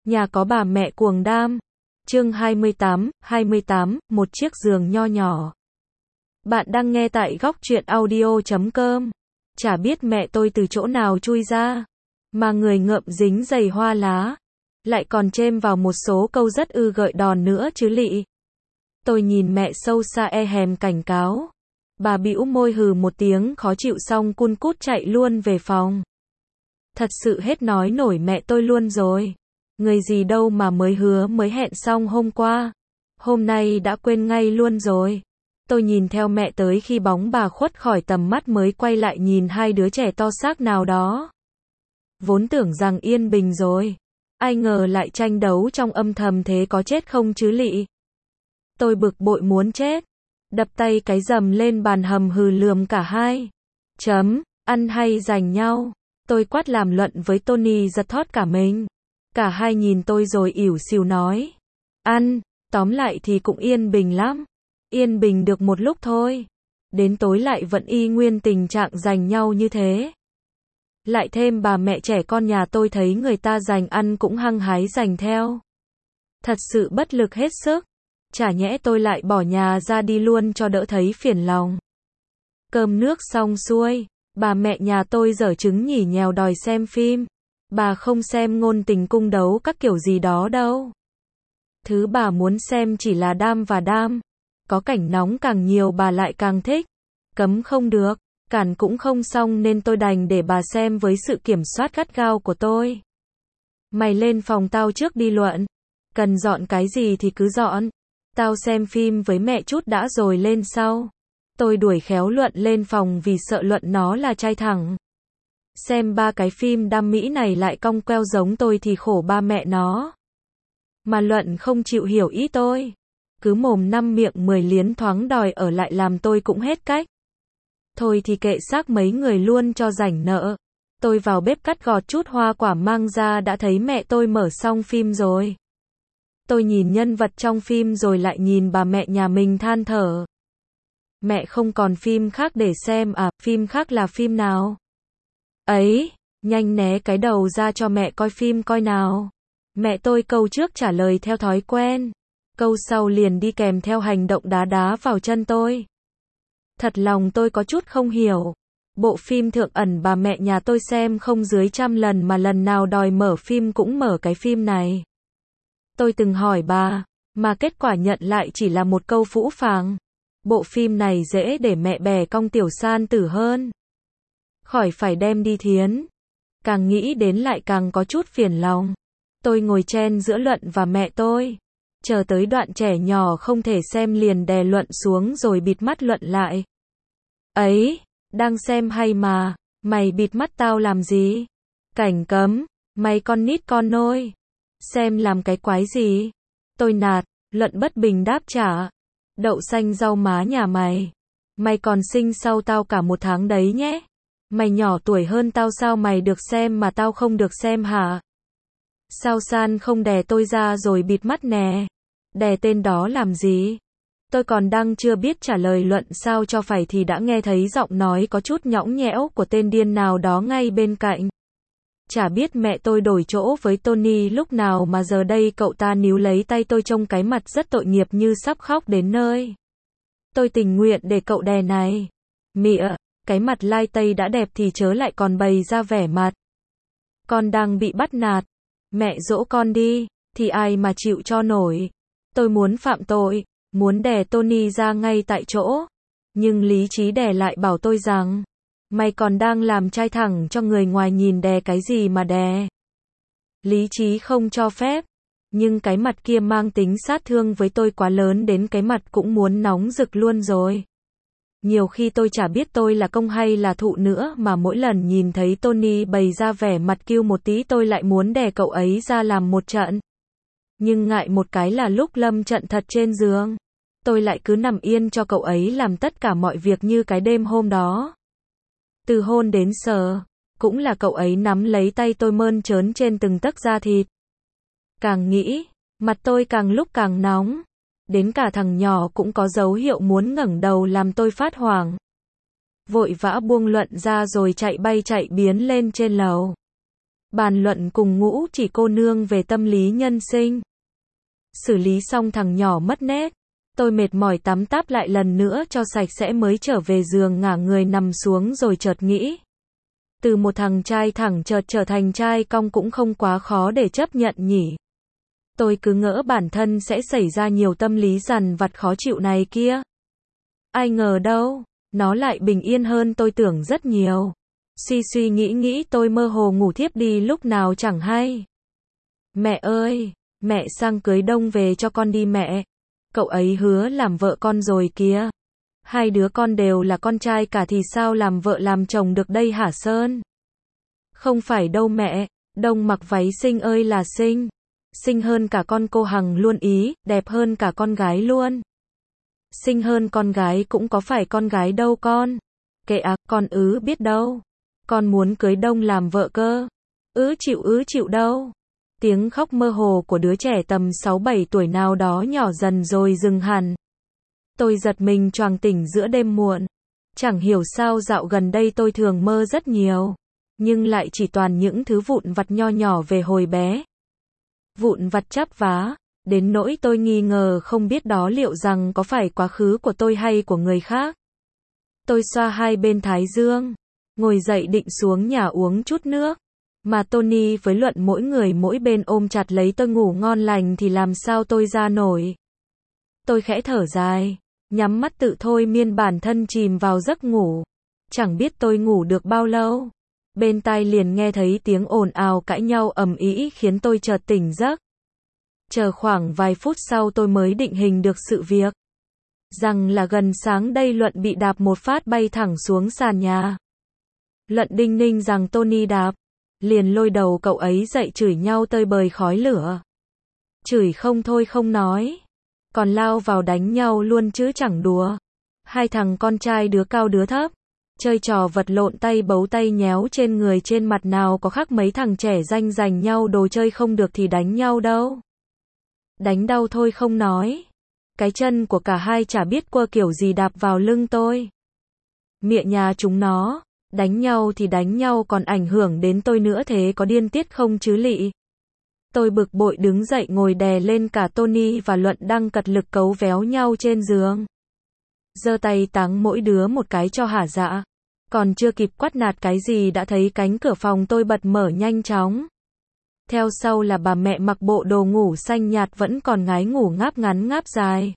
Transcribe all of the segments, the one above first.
Nhà có bà mẹ cuồng đam. Chương 28, một chiếc giường nho nhỏ. Bạn đang nghe tại góc truyện audio.com. Chả biết mẹ tôi từ chỗ nào chui ra, mà người ngợm dính dày hoa lá, lại còn chêm vào một số câu rất gợi đòn nữa chứ lị. Tôi nhìn mẹ sâu xa hèm cảnh cáo. Bà bĩu môi hừ một tiếng khó chịu xong cun cút chạy luôn về phòng. Thật sự hết nói nổi mẹ tôi luôn rồi. Người gì đâu mà mới hẹn xong hôm qua, hôm nay đã quên ngay luôn rồi. Tôi nhìn theo mẹ tới khi bóng bà khuất khỏi tầm mắt mới quay lại nhìn hai đứa trẻ to xác nào đó. Vốn tưởng rằng yên bình rồi, ai ngờ lại tranh đấu trong âm thầm, thế có chết không chứ lị. Tôi bực bội muốn chết, đập tay cái rầm lên bàn hầm hừ lườm cả hai. Ăn hay giành nhau. Tôi quát làm luận với Tony giật thót cả mình. Cả hai nhìn tôi rồi ỉu xìu nói. Ăn, tóm lại thì cũng yên bình lắm. Yên bình được một lúc thôi. Đến tối lại vẫn y nguyên tình trạng giành nhau như thế. Lại thêm bà mẹ trẻ con nhà tôi thấy người ta giành ăn cũng hăng hái giành theo. Thật sự bất lực hết sức. Chả nhẽ tôi lại bỏ nhà ra đi luôn cho đỡ thấy phiền lòng. Cơm nước xong xuôi, bà mẹ nhà tôi giở trứng nhỉ nhèo đòi xem phim. Bà không xem ngôn tình cung đấu các kiểu gì đó đâu. Thứ bà muốn xem chỉ là đam và đam. Có cảnh nóng càng nhiều bà lại càng thích. Cấm không được, cản cũng không xong nên tôi đành để bà xem với sự kiểm soát gắt gao của tôi. Mày lên phòng tao trước đi Luận. Cần dọn cái gì thì cứ dọn. Tao xem phim với mẹ chút đã rồi lên sau. Tôi đuổi khéo Luận lên phòng vì sợ Luận nó là trai thẳng. Xem ba cái phim đam mỹ này lại cong queo giống tôi thì khổ ba mẹ nó. Mà Luận không chịu hiểu ý tôi. Cứ mồm năm miệng 10 liến thoáng đòi ở lại làm tôi cũng hết cách. Thôi thì kệ xác mấy người luôn cho rảnh nợ. Tôi vào bếp cắt gọt chút hoa quả mang ra đã thấy mẹ tôi mở xong phim rồi. Tôi nhìn nhân vật trong phim rồi lại nhìn bà mẹ nhà mình than thở. Mẹ không còn phim khác để xem à, phim khác là phim nào? Ấy, nhanh né cái đầu ra cho mẹ coi phim coi nào. Mẹ tôi câu trước trả lời theo thói quen. Câu sau liền đi kèm theo hành động đá đá vào chân tôi. Thật lòng tôi có chút không hiểu. Bộ phim Thượng Ẩn bà mẹ nhà tôi xem không dưới 100 lần mà lần nào đòi mở phim cũng mở cái phim này. Tôi từng hỏi bà, mà kết quả nhận lại chỉ là một câu phũ phàng. Bộ phim này dễ để mẹ bè cong tiểu san tử hơn. Khỏi phải đem đi thiến. Càng nghĩ đến lại càng có chút phiền lòng. Tôi ngồi chen giữa Luận và mẹ tôi. Chờ tới đoạn trẻ nhỏ không thể xem liền đè Luận xuống rồi bịt mắt Luận lại. Ấy, đang xem hay mà, mày bịt mắt tao làm gì? Cảnh cấm, mày con nít con nôi. Xem làm cái quái gì? Tôi nạt, Luận bất bình đáp trả. Đậu xanh rau má nhà mày. Mày còn sinh sau tao cả 1 tháng đấy nhé. Mày nhỏ tuổi hơn tao sao mày được xem mà tao không được xem hả? Sao san không đè tôi ra rồi bịt mắt nè? Đè tên đó làm gì? Tôi còn đang chưa biết trả lời Luận sao cho phải thì đã nghe thấy giọng nói có chút nhõng nhẽo của tên điên nào đó ngay bên cạnh. Chả biết mẹ tôi đổi chỗ với Tony lúc nào mà giờ đây cậu ta níu lấy tay tôi trông cái mặt rất tội nghiệp như sắp khóc đến nơi. Tôi tình nguyện để cậu đè này. Mịa, cái mặt lai tây đã đẹp thì chớ lại còn bày ra vẻ mặt. Con đang bị bắt nạt. Mẹ dỗ con đi, thì ai mà chịu cho nổi. Tôi muốn phạm tội, muốn đè Tony ra ngay tại chỗ. Nhưng lý trí đè lại bảo tôi rằng, mày còn đang làm trai thẳng cho người ngoài nhìn, đè cái gì mà đè. Lý trí không cho phép. Nhưng cái mặt kia mang tính sát thương với tôi quá lớn đến cái mặt cũng muốn nóng rực luôn rồi. Nhiều khi tôi chả biết tôi là công hay là thụ nữa mà mỗi lần nhìn thấy Tony bày ra vẻ mặt kêu một tí tôi lại muốn đè cậu ấy ra làm một trận. Nhưng ngại một cái là lúc lâm trận thật trên giường, tôi lại cứ nằm yên cho cậu ấy làm tất cả mọi việc như cái đêm hôm đó. Từ hôn đến sờ, cũng là cậu ấy nắm lấy tay tôi mơn trớn trên từng tấc da thịt. Càng nghĩ, mặt tôi càng lúc càng nóng. Đến cả thằng nhỏ cũng có dấu hiệu muốn ngẩng đầu làm tôi phát hoảng. Vội vã buông Luận ra rồi chạy bay chạy biến lên trên lầu. Bàn luận cùng Ngũ Chỉ cô nương về tâm lý nhân sinh. Xử lý xong thằng nhỏ mất nét. Tôi mệt mỏi tắm táp lại lần nữa cho sạch sẽ mới trở về giường ngả người nằm xuống rồi chợt nghĩ. Từ một thằng trai thẳng chợt trở thành trai cong cũng không quá khó để chấp nhận nhỉ. Tôi cứ ngỡ bản thân sẽ xảy ra nhiều tâm lý dằn vặt khó chịu này kia. Ai ngờ đâu, nó lại bình yên hơn tôi tưởng rất nhiều. Suy suy nghĩ tôi mơ hồ ngủ thiếp đi lúc nào chẳng hay. Mẹ ơi, mẹ sang cưới Đông về cho con đi mẹ. Cậu ấy hứa làm vợ con rồi kìa. Hai đứa con đều là con trai cả thì sao làm vợ làm chồng được đây hả Sơn? Không phải đâu mẹ, Đông mặc váy xinh ơi là xinh. Xinh hơn cả con cô Hằng luôn ý, đẹp hơn cả con gái luôn. Xinh hơn con gái cũng có phải con gái đâu con. Kệ à, con biết đâu. Con muốn cưới Đông làm vợ cơ. Chịu đâu. Tiếng khóc mơ hồ của đứa trẻ tầm 6-7 tuổi nào đó nhỏ dần rồi dừng hẳn. Tôi giật mình choàng tỉnh giữa đêm muộn. Chẳng hiểu sao dạo gần đây tôi thường mơ rất nhiều. Nhưng lại chỉ toàn những thứ vụn vặt nho nhỏ về hồi bé. Vụn vặt chắp vá. Đến nỗi tôi nghi ngờ không biết đó liệu rằng có phải quá khứ của tôi hay của người khác. Tôi xoa hai bên thái dương. Ngồi dậy định xuống nhà uống chút nước. Mà Tony với Luận mỗi người mỗi bên ôm chặt lấy tôi ngủ ngon lành thì làm sao tôi ra nổi. Tôi khẽ thở dài, nhắm mắt tự thôi miên bản thân chìm vào giấc ngủ. Chẳng biết tôi ngủ được bao lâu. Bên tai liền nghe thấy tiếng ồn ào cãi nhau ầm ĩ khiến tôi chợt tỉnh giấc. Chờ khoảng vài phút sau tôi mới định hình được sự việc. Rằng là gần sáng đây Luận bị đạp một phát bay thẳng xuống sàn nhà. Luận đinh ninh rằng Tony đạp. Liền lôi đầu cậu ấy dậy chửi nhau tơi bời khói lửa. Chửi không thôi không nói. Còn lao vào đánh nhau luôn chứ chẳng đùa. Hai thằng con trai đứa cao đứa thấp. Chơi trò vật lộn tay bấu tay nhéo trên người trên mặt nào có khác mấy thằng trẻ ranh giành nhau đồ chơi không được thì đánh nhau đâu. Đánh đau thôi không nói. Cái chân của cả hai chả biết quơ kiểu gì đạp vào lưng tôi. Mẹ nhà chúng nó. Đánh nhau thì đánh nhau còn ảnh hưởng đến tôi nữa thế có điên tiết không chứ lị. Tôi bực bội đứng dậy ngồi đè lên cả Tony và Luận đang cật lực cấu véo nhau trên giường. Giơ tay táng mỗi đứa một cái cho hả dạ. Còn chưa kịp quát nạt cái gì đã thấy cánh cửa phòng tôi bật mở nhanh chóng. Theo sau là bà mẹ mặc bộ đồ ngủ xanh nhạt vẫn còn ngái ngủ ngáp ngắn ngáp dài.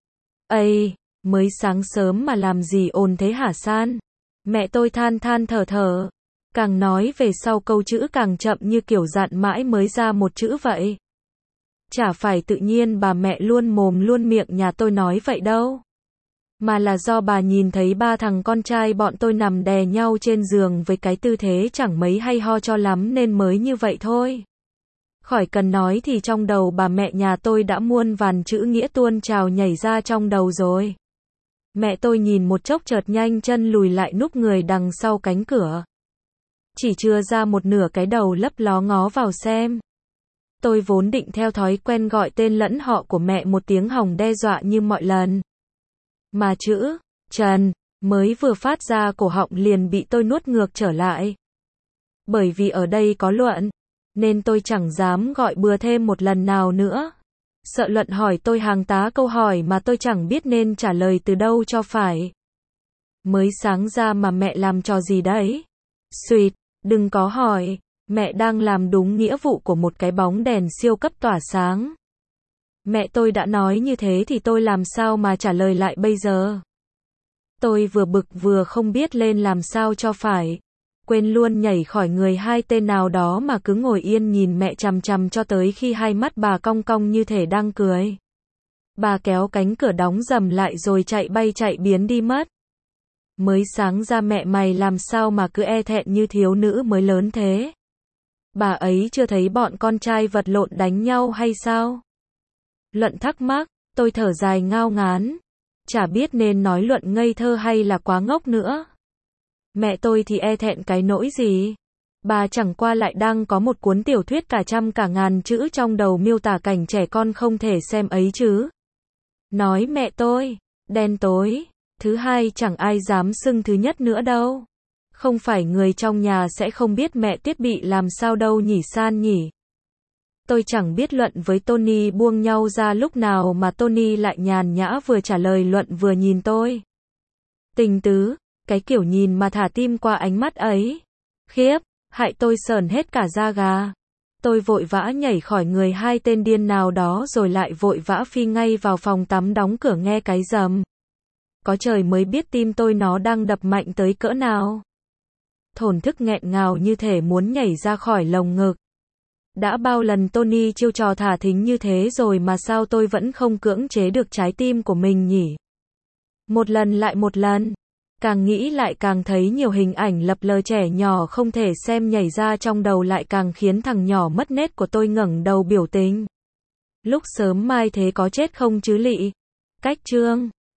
Ây, mới sáng sớm mà làm gì ồn thế hả San? Mẹ tôi than thở thở. Càng nói về sau câu chữ càng chậm như kiểu dặn mãi mới ra một chữ vậy. Chả phải tự nhiên bà mẹ luôn mồm luôn miệng nhà tôi nói vậy đâu. Mà là do bà nhìn thấy ba thằng con trai bọn tôi nằm đè nhau trên giường với cái tư thế chẳng mấy hay ho cho lắm nên mới như vậy thôi. Khỏi cần nói thì trong đầu bà mẹ nhà tôi đã muôn vàn chữ nghĩa tuôn trào nhảy ra trong đầu rồi. Mẹ tôi nhìn một chốc chợt nhanh chân lùi lại núp người đằng sau cánh cửa. Chỉ chưa ra một nửa cái đầu lấp ló ngó vào xem. Tôi vốn định theo thói quen gọi tên lẫn họ của mẹ một tiếng hòng đe dọa như mọi lần. Mà chữ Trần mới vừa phát ra cổ họng liền bị tôi nuốt ngược trở lại. Bởi vì ở đây có Luận, nên tôi chẳng dám gọi bừa thêm một lần nào nữa. Sợ Luận hỏi tôi hàng tá câu hỏi mà tôi chẳng biết nên trả lời từ đâu cho phải. Mới sáng ra mà mẹ làm trò gì đấy? Xuyệt, đừng có hỏi, mẹ đang làm đúng nghĩa vụ của một cái bóng đèn siêu cấp tỏa sáng. Mẹ tôi đã nói như thế thì tôi làm sao mà trả lời lại bây giờ? Tôi vừa bực vừa không biết lên làm sao cho phải. Quên luôn nhảy khỏi người hai tên nào đó mà cứ ngồi yên nhìn mẹ chằm chằm cho tới khi hai mắt bà cong cong như thể đang cười. Bà kéo cánh cửa đóng rầm lại rồi chạy bay chạy biến đi mất. Mới sáng ra mẹ mày làm sao mà cứ e thẹn như thiếu nữ mới lớn thế? Bà ấy chưa thấy bọn con trai vật lộn đánh nhau hay sao? Luận thắc mắc, tôi thở dài ngao ngán. Chả biết nên nói Luận ngây thơ hay là quá ngốc nữa. Mẹ tôi thì e thẹn cái nỗi gì? Bà chẳng qua lại đang có một cuốn tiểu thuyết cả trăm cả ngàn chữ trong đầu miêu tả cảnh trẻ con không thể xem ấy chứ. Nói mẹ tôi, đen tối. Thứ hai chẳng ai dám xưng thứ nhất nữa đâu. Không phải người trong nhà sẽ không biết mẹ Tuyết bị làm sao đâu nhỉ San nhỉ. Tôi chẳng biết Luận với Tony buông nhau ra lúc nào mà Tony lại nhàn nhã vừa trả lời Luận vừa nhìn tôi. Tình tứ, cái kiểu nhìn mà thả tim qua ánh mắt ấy. Khiếp, hại tôi sởn hết cả da gà. Tôi vội vã nhảy khỏi người hai tên điên nào đó rồi lại vội vã phi ngay vào phòng tắm đóng cửa nghe cái rầm. Có trời mới biết tim tôi nó đang đập mạnh tới cỡ nào. Thổn thức nghẹn ngào như thể muốn nhảy ra khỏi lồng ngực. Đã bao lần Tony chiêu trò thả thính như thế rồi mà sao tôi vẫn không cưỡng chế được trái tim của mình nhỉ? Một lần lại một lần. Càng nghĩ lại càng thấy nhiều hình ảnh lập lờ trẻ nhỏ không thể xem nhảy ra trong đầu lại càng khiến thằng nhỏ mất nết của tôi ngẩng đầu biểu tình. Lúc sớm mai thế có chết không chứ lị? Cách chương